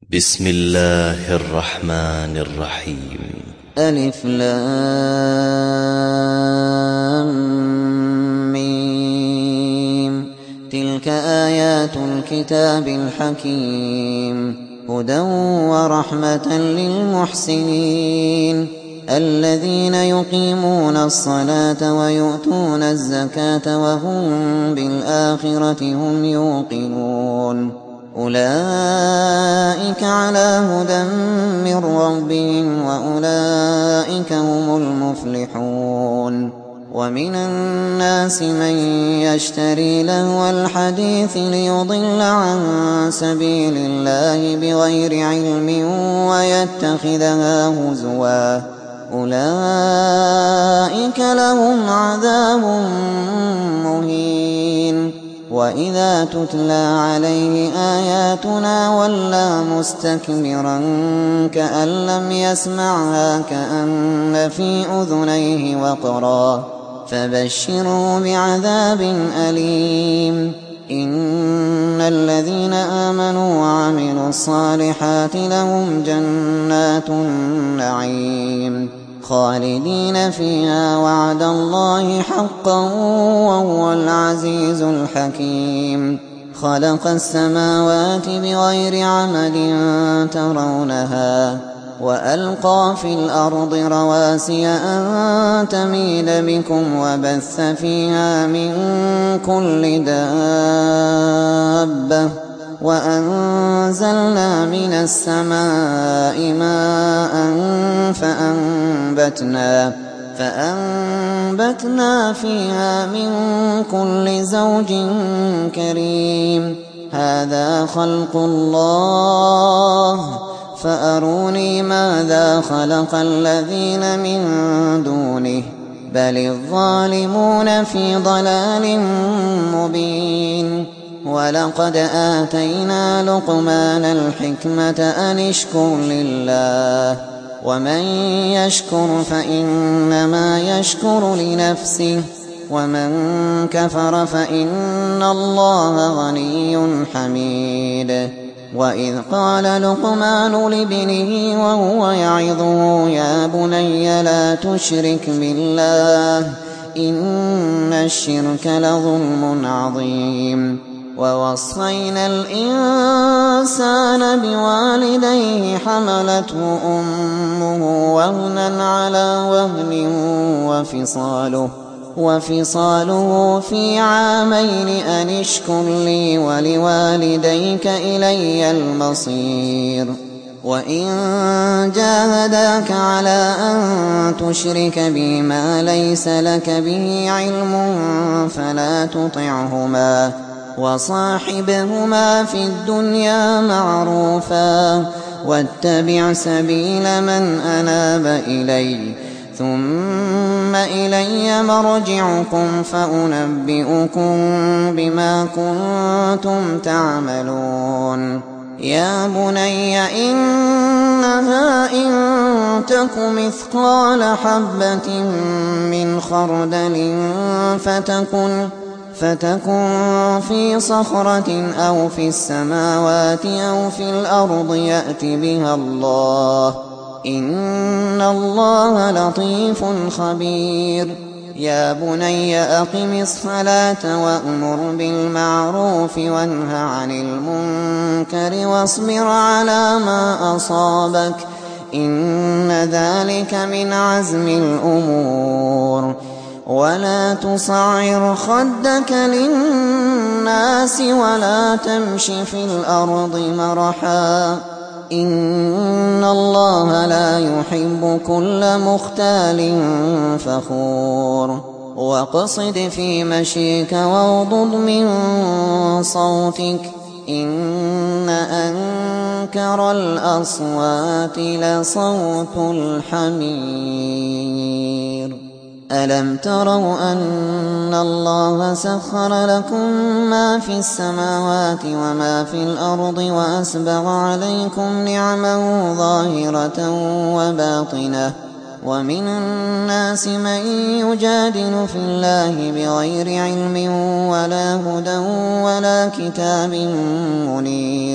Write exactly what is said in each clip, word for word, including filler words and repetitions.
بسم الله الرحمن الرحيم. ألف لام ميم. تلك آيات الكتاب الحكيم، هدى ورحمة للمحسنين الذين يقيمون الصلاة ويؤتون الزكاة وهم بالآخرة هم يوقنون. أولئك على هدى من ربهم وأولئك هم المفلحون. ومن الناس من يشتري لهو الحديث ليضل عن سبيل الله بغير علم ويتخذها هزوا، أولئك لهم عذاب مهين. وإذا تتلى عليه آياتنا ولى مستكبرا كأن لم يسمعها كأن في أذنيه وقرا، فبشره بعذاب أليم. إن الذين آمنوا وعملوا الصالحات لهم جنات النعيم خالدين فيها وعد الله حقا وهو العزيز الحكيم. خلق السماوات بغير عمد ترونها وألقى في الأرض رواسي أن تميد بكم وبث فيها من كل دابة وأنزلنا من السماء ماء فأنبتنا, فأنبتنا فيها من كل زوج كريم. هذا خلق الله فأروني ماذا خلق الذين من دونه بل الظالمون في ضلال مبين. ولقد آتينا لقمان الحكمة أن اشكر لله ومن يشكر فإنما يشكر لنفسه ومن كفر فإن الله غني حميد. وإذ قال لقمان لابنه وهو يعظه يا بني لا تشرك بالله إن الشرك لظلم عظيم. ووصينا الإنسان بوالديه حملته أمه وهنا على وهن وفصاله, وفصاله في عامين أن اشكر لي ولوالديك إلي المصير. وإن جاهداك على أن تشرك بي ما ليس لك به علم فلا تطعهما وصاحبهما في الدنيا معروفا واتبع سبيل من أناب إلي ثم إلي مرجعكم فأنبئكم بما كنتم تعملون. يا بني إنها إن تك مثقال حبة من خردل فتكن فتكن في صخرة أو في السماوات أو في الأرض يأت بها الله إن الله لطيف خبير. يا بني أقم الصلاة وأمر بالمعروف وانه عن المنكر واصبر على ما أصابك إن ذلك من عزم الأمور. ولا تصعر خدك للناس ولا تمش في الأرض مرحا إن الله لا يحب كل مختال فخور. واقصد في مشيك واغضض من صوتك إن أنكر الأصوات لصوت الحمير. ألم تروا أن الله سخر لكم ما في السماوات وما في الأرض وأسبغ عليكم نعمه ظاهرة وباطنة ومن الناس من يجادل في الله بغير علم ولا هدى ولا كتاب منير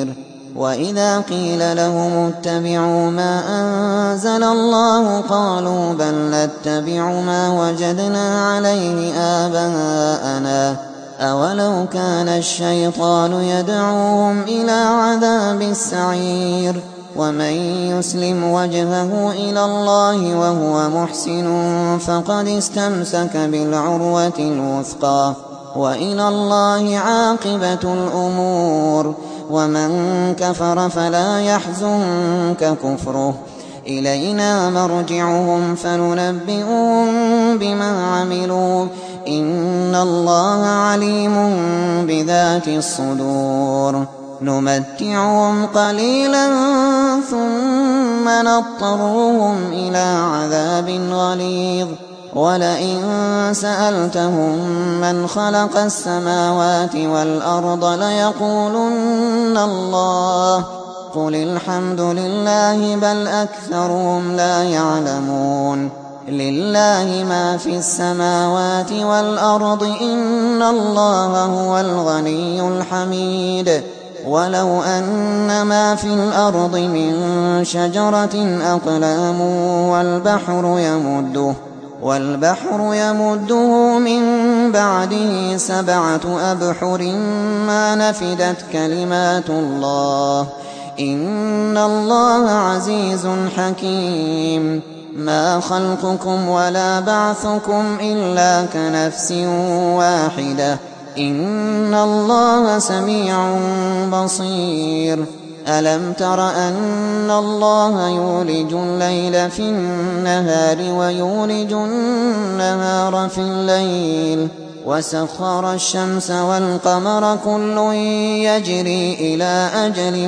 وإذا قيل لهم اتبعوا ما أنزل الله قالوا بل نتبع ما وجدنا عليه آباءنا أولو كان الشيطان يدعوهم إلى عذاب السعير ومن يسلم وجهه إلى الله وهو محسن فقد استمسك بالعروة الوثقى وإلى الله عاقبة الأمور ومن كفر فلا يحزنك كفره إلينا مرجعهم فننبئهم بما عملوا إن الله عليم بذات الصدور نمتعهم قليلا ثم نضطرهم إلى عذاب غليظ ولئن سألتهم من خلق السماوات والأرض ليقولن الله قل الحمد لله بل أكثرهم لا يعلمون لله ما في السماوات والأرض إن الله هو الغني الحميد ولو أن ما في الأرض من شجرة أقلام والبحر يمده والبحر يمده من بعده سبعة أبحر ما نفدت كلمات الله إن الله عزيز حكيم ما خلقكم ولا بعثكم إلا كنفس واحدة إن الله سميع بصير ألم تر أن الله يولج الليل في النهار ويولج النهار في الليل وسخر الشمس والقمر كل يجري إلى أجل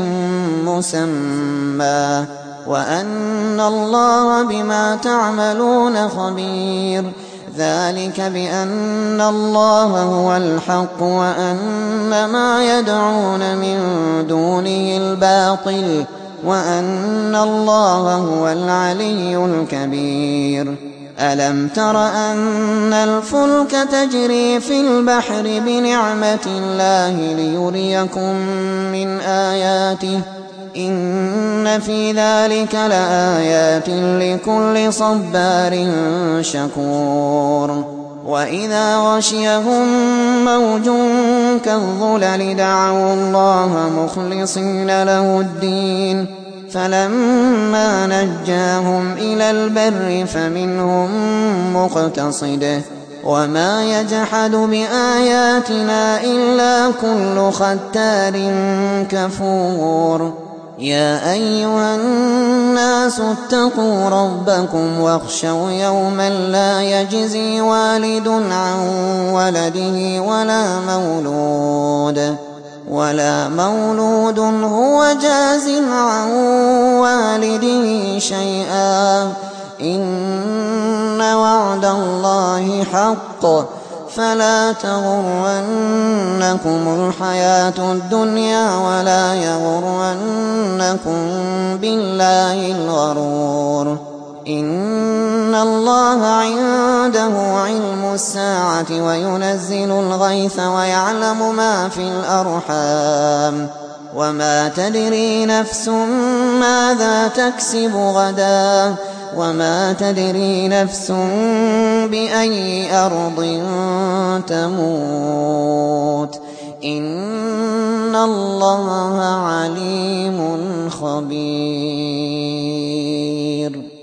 مسمى وأن الله بما تعملون خبير ذلك بأن الله هو الحق وأن ما يدعون من دونه الباطل وأن الله هو العلي الكبير ألم تر أن الفلك تجري في البحر بنعمة الله ليريكم من آياته إن في ذلك لآيات لكل صبار شكور وإذا غشيهم موج كالظلل دعوا الله مخلصين له الدين فلما نجاهم إلى البر فمنهم مقتصد وما يجحد بآياتنا إلا كل ختار كفور يا أيها الناس اتقوا ربكم واخشوا يوما لا يجزي والد عن ولده ولا مولود ولا مولود هو جاز عن والده شيئا إن وعد الله حق فلا تغرنكم الحياة الدنيا ولا يغرنكم بالله الغرور إن الله عنده علم الساعة وينزل الغيث ويعلم ما في الأرحام وما تدري نفس ماذا تكسب غدا وما تدري نفس بأي أرض تموت إن الله عليم خبير.